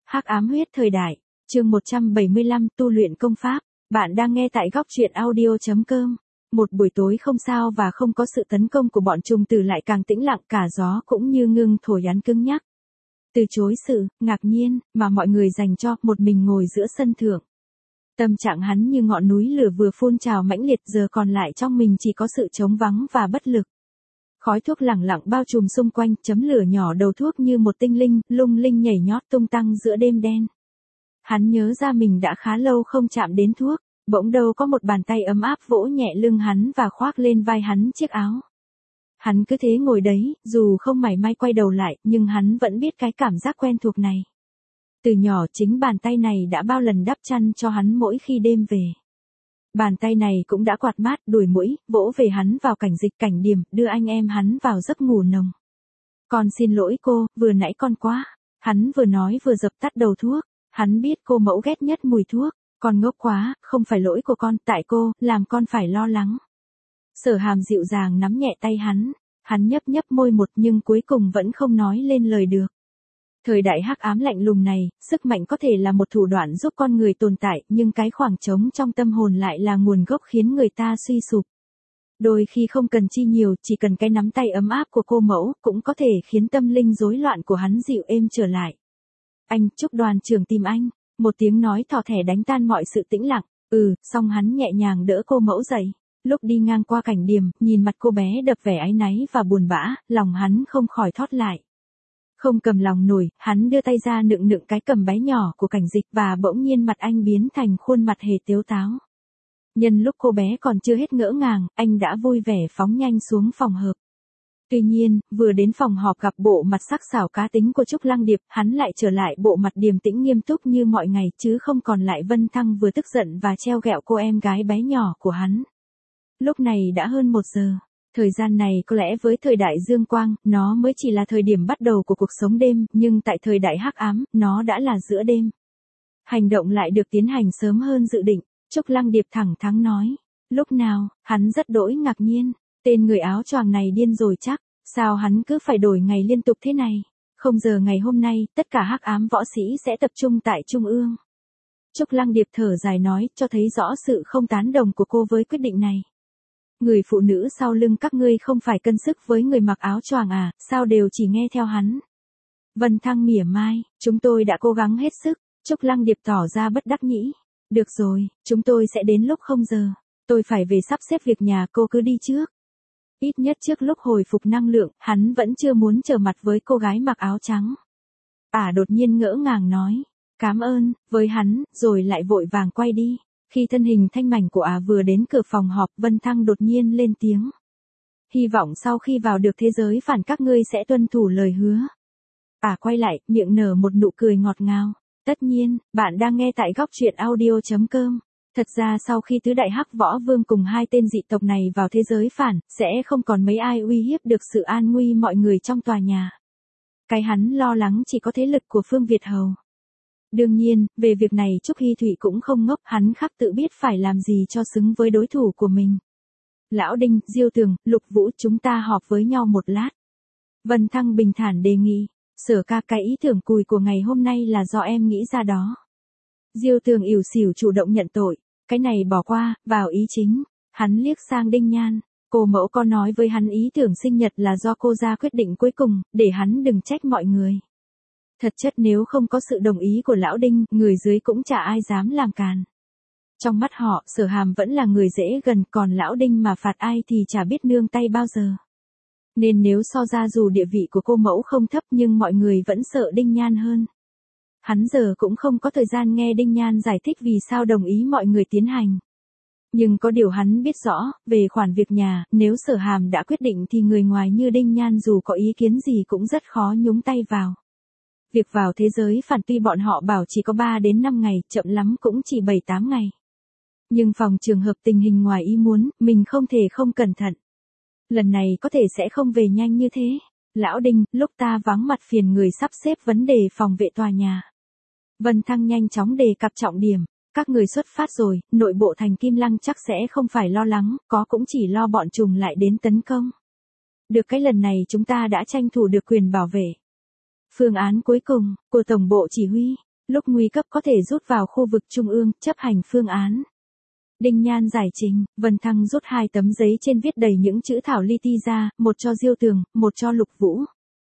Hắc ám huyết thời đại, chương 175 tu luyện công pháp. Bạn đang nghe tại góc truyện audio.com. Một buổi tối không sao và không có sự tấn công của bọn trùng tử lại càng tĩnh lặng, cả gió cũng như ngưng thổi án cứng nhắc. Từ chối sự ngạc nhiên mà mọi người dành cho một mình ngồi giữa sân thượng. Tâm trạng hắn như ngọn núi lửa vừa phun trào mãnh liệt, giờ còn lại trong mình chỉ có sự trống vắng và bất lực. Khói thuốc lẳng lặng bao trùm xung quanh, chấm lửa nhỏ đầu thuốc như một tinh linh, lung linh nhảy nhót tung tăng giữa đêm đen. Hắn nhớ ra mình đã khá lâu không chạm đến thuốc, bỗng đâu có một bàn tay ấm áp vỗ nhẹ lưng hắn và khoác lên vai hắn chiếc áo. Hắn cứ thế ngồi đấy, dù không mảy may quay đầu lại, nhưng hắn vẫn biết cái cảm giác quen thuộc này. Từ nhỏ chính bàn tay này đã bao lần đắp chăn cho hắn mỗi khi đêm về. Bàn tay này cũng đã quạt mát, đuổi muỗi, vỗ về hắn vào cảnh dịch cảnh điểm, đưa anh em hắn vào giấc ngủ nồng. Con xin lỗi cô, vừa nãy con quá. Hắn vừa nói vừa dập tắt đầu thuốc. Hắn biết cô mẫu ghét nhất mùi thuốc. Con ngốc quá, không phải lỗi của con, tại cô, làm con phải lo lắng. Sở Hàm dịu dàng nắm nhẹ tay hắn. Hắn nhấp nhấp môi một nhưng cuối cùng vẫn không nói lên lời được. Thời đại hắc ám lạnh lùng này, sức mạnh có thể là một thủ đoạn giúp con người tồn tại, nhưng cái khoảng trống trong tâm hồn lại là nguồn gốc khiến người ta suy sụp. Đôi khi không cần chi nhiều, chỉ cần cái nắm tay ấm áp của cô mẫu, cũng có thể khiến tâm linh rối loạn của hắn dịu êm trở lại. Anh, Trúc đoàn trưởng tìm anh. Một tiếng nói thỏ thẻ đánh tan mọi sự tĩnh lặng. Xong hắn nhẹ nhàng đỡ cô mẫu dậy. Lúc đi ngang qua cảnh điểm, nhìn mặt cô bé đập vẻ áy náy và buồn bã, lòng hắn không khỏi thót lại. Không cầm lòng nổi, hắn đưa tay ra nựng nựng cái cầm bé nhỏ của cảnh dịch và bỗng nhiên mặt anh biến thành khuôn mặt hề tếu táo. Nhân lúc cô bé còn chưa hết ngỡ ngàng, anh đã vui vẻ phóng nhanh xuống phòng họp. Tuy nhiên, vừa đến phòng họp gặp bộ mặt sắc sảo cá tính của Trúc Lăng Điệp, hắn lại trở lại bộ mặt điềm tĩnh nghiêm túc như mọi ngày, chứ không còn lại Vân Thăng vừa tức giận và treo ghẹo cô em gái bé nhỏ của hắn. Lúc này đã hơn 1 giờ. Thời gian này có lẽ với thời đại dương quang, nó mới chỉ là thời điểm bắt đầu của cuộc sống đêm, nhưng tại thời đại hắc ám, nó đã là giữa đêm. Hành động lại được tiến hành sớm hơn dự định, Trúc Lăng Điệp thẳng thắn nói. Lúc nào, hắn rất đỗi ngạc nhiên, tên người áo choàng này điên rồi chắc, sao hắn cứ phải đổi ngày liên tục thế này? Không giờ ngày hôm nay, tất cả hắc ám võ sĩ sẽ tập trung tại Trung ương. Trúc Lăng Điệp thở dài nói, cho thấy rõ sự không tán đồng của cô với quyết định này. Người phụ nữ sau lưng các ngươi không phải cân sức với người mặc áo choàng à, sao đều chỉ nghe theo hắn. Vân Thăng mỉa mai, chúng tôi đã cố gắng hết sức. Trúc Lăng Điệp tỏ ra bất đắc nhĩ. Được rồi, chúng tôi sẽ đến lúc 0 giờ. Tôi phải về sắp xếp việc nhà, cô cứ đi trước. Ít nhất trước lúc hồi phục năng lượng, hắn vẫn chưa muốn trở mặt với cô gái mặc áo trắng. Đột nhiên ngỡ ngàng nói. Cảm ơn, với hắn, rồi lại vội vàng quay đi. Khi thân hình thanh mảnh của vừa đến cửa phòng họp, Vân Thăng đột nhiên lên tiếng. Hy vọng sau khi vào được thế giới phản các ngươi sẽ tuân thủ lời hứa. Quay lại, miệng nở một nụ cười ngọt ngào. Tất nhiên, bạn đang nghe tại góc truyện audio.com. Thật ra sau khi tứ đại hắc võ vương cùng 2 tên dị tộc này vào thế giới phản, sẽ không còn mấy ai uy hiếp được sự an nguy mọi người trong tòa nhà. Cái hắn lo lắng chỉ có thế lực của Phương Việt Hầu. Đương nhiên, về việc này Trúc Hy Thụy cũng không ngốc, hắn khắc tự biết phải làm gì cho xứng với đối thủ của mình. Lão Đinh, Diêu Tường, Lục Vũ, chúng ta họp với nhau một lát. Vân Thăng bình thản đề nghị. Sở ca, cái ý tưởng cùi của ngày hôm nay là do em nghĩ ra đó. Diêu Tường ỉu xỉu chủ động nhận tội. Cái này bỏ qua, vào ý chính. Hắn liếc sang Đinh Nhan. Cô mẫu có nói với hắn ý tưởng sinh nhật là do cô ra quyết định cuối cùng, để hắn đừng trách mọi người. Thật chất nếu không có sự đồng ý của lão Đinh, người dưới cũng chả ai dám làm càn. Trong mắt họ, Sở Hàm vẫn là người dễ gần, còn lão Đinh mà phạt ai thì chả biết nương tay bao giờ. Nên nếu so ra dù địa vị của cô mẫu không thấp nhưng mọi người vẫn sợ Đinh Nhan hơn. Hắn giờ cũng không có thời gian nghe Đinh Nhan giải thích vì sao đồng ý mọi người tiến hành. Nhưng có điều hắn biết rõ, về khoản việc nhà, nếu Sở Hàm đã quyết định thì người ngoài như Đinh Nhan dù có ý kiến gì cũng rất khó nhúng tay vào. Việc vào thế giới phản tuy bọn họ bảo chỉ có 3 đến 5 ngày, chậm lắm cũng chỉ 7-8 ngày. Nhưng phòng trường hợp tình hình ngoài ý muốn, mình không thể không cẩn thận. Lần này có thể sẽ không về nhanh như thế. Lão Đinh, lúc ta vắng mặt phiền người sắp xếp vấn đề phòng vệ tòa nhà. Vân Thăng nhanh chóng đề cập trọng điểm. Các người xuất phát rồi, nội bộ thành Kim Lăng chắc sẽ không phải lo lắng, có cũng chỉ lo bọn trùng lại đến tấn công. Được cái lần này chúng ta đã tranh thủ được quyền bảo vệ. Phương án cuối cùng, của Tổng bộ Chỉ huy, Lúc nguy cấp có thể rút vào khu vực trung ương, chấp hành phương án. Đinh Nhan giải trình, Vân Thăng rút 2 tấm giấy trên viết đầy những chữ thảo li ti ra, một cho Diêu Tường, một cho Lục Vũ.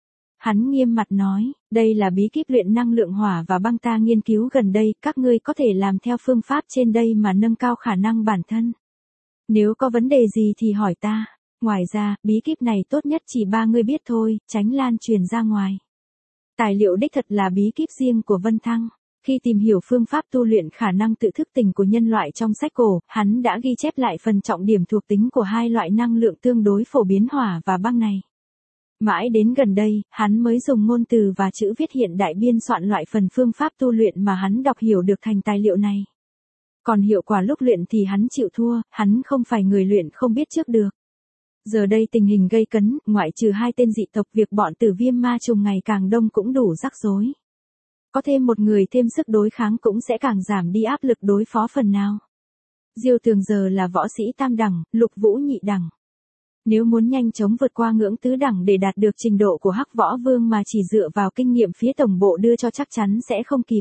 Hắn nghiêm mặt nói, đây là bí kíp luyện năng lượng hỏa và băng ta nghiên cứu gần đây, các ngươi có thể làm theo phương pháp trên đây mà nâng cao khả năng bản thân. Nếu có vấn đề gì thì hỏi ta. Ngoài ra, bí kíp này tốt nhất chỉ 3 người biết thôi, tránh lan truyền ra ngoài. Tài liệu đích thật là bí kíp riêng của Vân Thăng. Khi tìm hiểu phương pháp tu luyện khả năng tự thức tỉnh của nhân loại trong sách cổ, hắn đã ghi chép lại phần trọng điểm thuộc tính của 2 loại năng lượng tương đối phổ biến hỏa và băng này. Mãi đến gần đây, hắn mới dùng ngôn từ và chữ viết hiện đại biên soạn loại phần phương pháp tu luyện mà hắn đọc hiểu được thành tài liệu này. Còn hiệu quả lúc luyện thì hắn chịu thua, hắn không phải người luyện không biết trước được. Giờ đây tình hình gây cấn, ngoại trừ 2 tên dị tộc, việc bọn Tử Viêm ma trùng ngày càng đông cũng đủ rắc rối. Có thêm một người thêm sức đối kháng cũng sẽ càng giảm đi áp lực đối phó phần nào. Diêu Tường giờ là võ sĩ tam đẳng, Lục Vũ nhị đẳng. Nếu muốn nhanh chóng vượt qua ngưỡng tứ đẳng để đạt được trình độ của Hắc Võ Vương mà chỉ dựa vào kinh nghiệm phía tổng bộ đưa cho chắc chắn sẽ không kịp.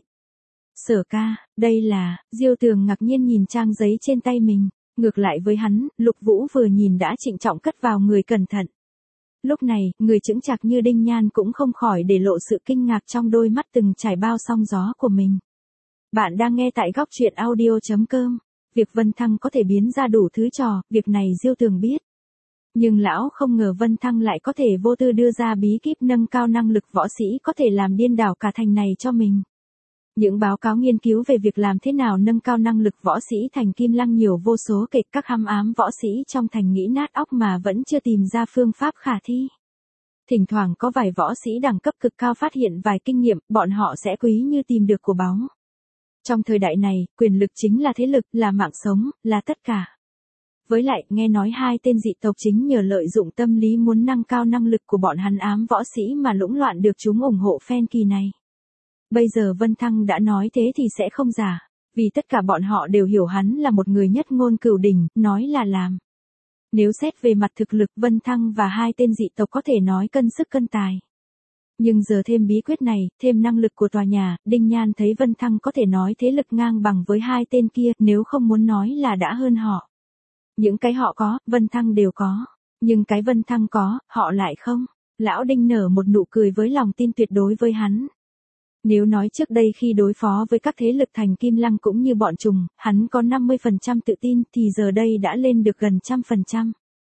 Sở ca, đây là, Diêu Tường ngạc nhiên nhìn trang giấy trên tay mình, ngược lại với hắn, Lục Vũ vừa nhìn đã trịnh trọng cất vào người cẩn thận. Lúc này, người chững chạc như Đinh Nhan cũng không khỏi để lộ sự kinh ngạc trong đôi mắt từng trải bao sóng gió của mình. Bạn đang nghe tại góc truyện audio.com. Việc Vân Thăng có thể biến ra đủ thứ trò, việc này Diêu Tường biết. Nhưng lão không ngờ Vân Thăng lại có thể vô tư đưa ra bí kíp nâng cao năng lực võ sĩ có thể làm điên đảo cả thành này cho mình. Những báo cáo nghiên cứu về việc làm thế nào nâng cao năng lực võ sĩ thành Kim Lăng nhiều vô số kể, các hăm ám võ sĩ trong thành nghĩ nát óc mà vẫn chưa tìm ra phương pháp khả thi. Thỉnh thoảng có vài võ sĩ đẳng cấp cực cao phát hiện vài kinh nghiệm, bọn họ sẽ quý như tìm được của báu. Trong thời đại này, quyền lực chính là thế lực, là mạng sống, là tất cả. Với lại, nghe nói 2 tên dị tộc chính nhờ lợi dụng tâm lý muốn nâng cao năng lực của bọn hắn ám võ sĩ mà lũng loạn được chúng ủng hộ phen kỳ này. Bây giờ Vân Thăng đã nói thế thì sẽ không giả, vì tất cả bọn họ đều hiểu hắn là một người nhất ngôn cửu đỉnh, nói là làm. Nếu xét về mặt thực lực, Vân Thăng và 2 tên dị tộc có thể nói cân sức cân tài. Nhưng giờ thêm bí quyết này, thêm năng lực của tòa nhà, Đinh Nhan thấy Vân Thăng có thể nói thế lực ngang bằng với 2 tên kia, nếu không muốn nói là đã hơn họ. Những cái họ có, Vân Thăng đều có. Nhưng cái Vân Thăng có, họ lại không. Lão Đinh nở một nụ cười với lòng tin tuyệt đối với hắn. Nếu nói trước đây khi đối phó với các thế lực thành Kim Lăng cũng như bọn trùng, hắn có 50% tự tin thì giờ đây đã lên được gần 100%.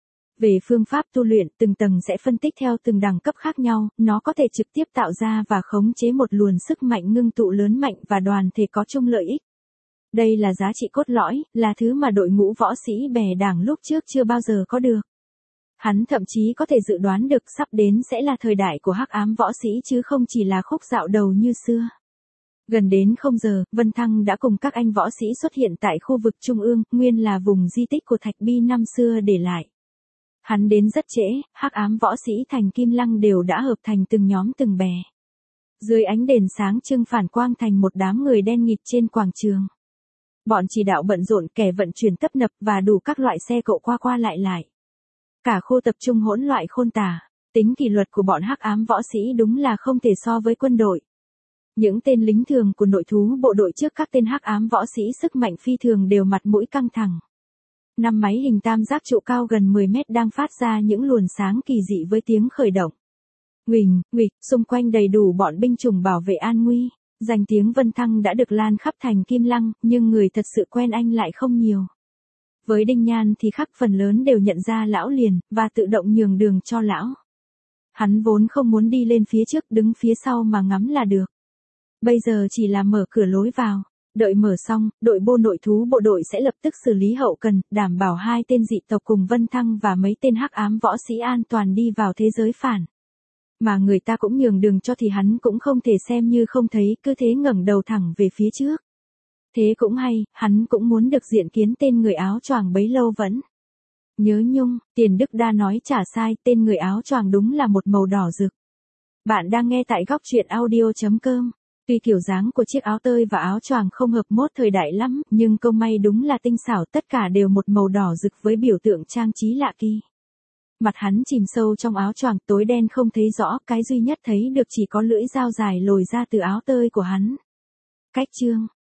Về phương pháp tu luyện, từng tầng sẽ phân tích theo từng đẳng cấp khác nhau, nó có thể trực tiếp tạo ra và khống chế một luồng sức mạnh ngưng tụ lớn mạnh và đoàn thể có chung lợi ích. Đây là giá trị cốt lõi, là thứ mà đội ngũ võ sĩ bè đảng lúc trước chưa bao giờ có được. Hắn thậm chí có thể dự đoán được sắp đến sẽ là thời đại của hắc ám võ sĩ chứ không chỉ là khúc dạo đầu như xưa. Gần đến 0 giờ, Vân Thăng đã cùng các anh võ sĩ xuất hiện tại khu vực trung ương, nguyên là vùng di tích của Thạch Bi năm xưa để lại. Hắn đến rất trễ, hắc ám võ sĩ thành Kim Lăng đều đã hợp thành từng nhóm từng bè. Dưới ánh đèn sáng trưng phản quang thành một đám người đen nghịt trên quảng trường. Bọn chỉ đạo bận rộn, kẻ vận chuyển tấp nập và đủ các loại xe cộ qua qua lại lại. Cả khu tập trung hỗn loạn khôn tả, tính kỷ luật của bọn hắc ám võ sĩ đúng là không thể so với quân đội. Những tên lính thường của nội thú bộ đội trước các tên hắc ám võ sĩ sức mạnh phi thường đều mặt mũi căng thẳng. 5 máy hình tam giác trụ cao gần 10 mét đang phát ra những luồng sáng kỳ dị với tiếng khởi động. Nguỳnh, nguịch, xung quanh đầy đủ bọn binh chủng bảo vệ an nguy. Danh tiếng Vân Thăng đã được lan khắp thành Kim Lăng, nhưng người thật sự quen anh lại không nhiều. Với Đinh Nhan thì khắc phần lớn đều nhận ra lão liền, và tự động nhường đường cho lão. Hắn vốn không muốn đi lên phía trước, đứng phía sau mà ngắm là được. Bây giờ chỉ là mở cửa lối vào. Đợi mở xong, đội nội thú bộ đội sẽ lập tức xử lý hậu cần, đảm bảo 2 tên dị tộc cùng Vân Thăng và mấy tên hắc ám võ sĩ an toàn đi vào thế giới phản. Mà người ta cũng nhường đường cho thì hắn cũng không thể xem như không thấy, cứ thế ngẩng đầu thẳng về phía trước. Thế cũng hay, hắn cũng muốn được diện kiến tên người áo choàng bấy lâu vẫn. Nhớ nhung, Tiền Đức Đa nói chả sai, tên người áo choàng đúng là một màu đỏ rực. Bạn đang nghe tại góc truyện audio.com. Tuy kiểu dáng của chiếc áo tơi và áo choàng không hợp mốt thời đại lắm, nhưng câu may đúng là tinh xảo, tất cả đều một màu đỏ rực với biểu tượng trang trí lạ kỳ. Mặt hắn chìm sâu trong áo choàng tối đen không thấy rõ, cái duy nhất thấy được chỉ có lưỡi dao dài lồi ra từ áo tơi của hắn. Cách chương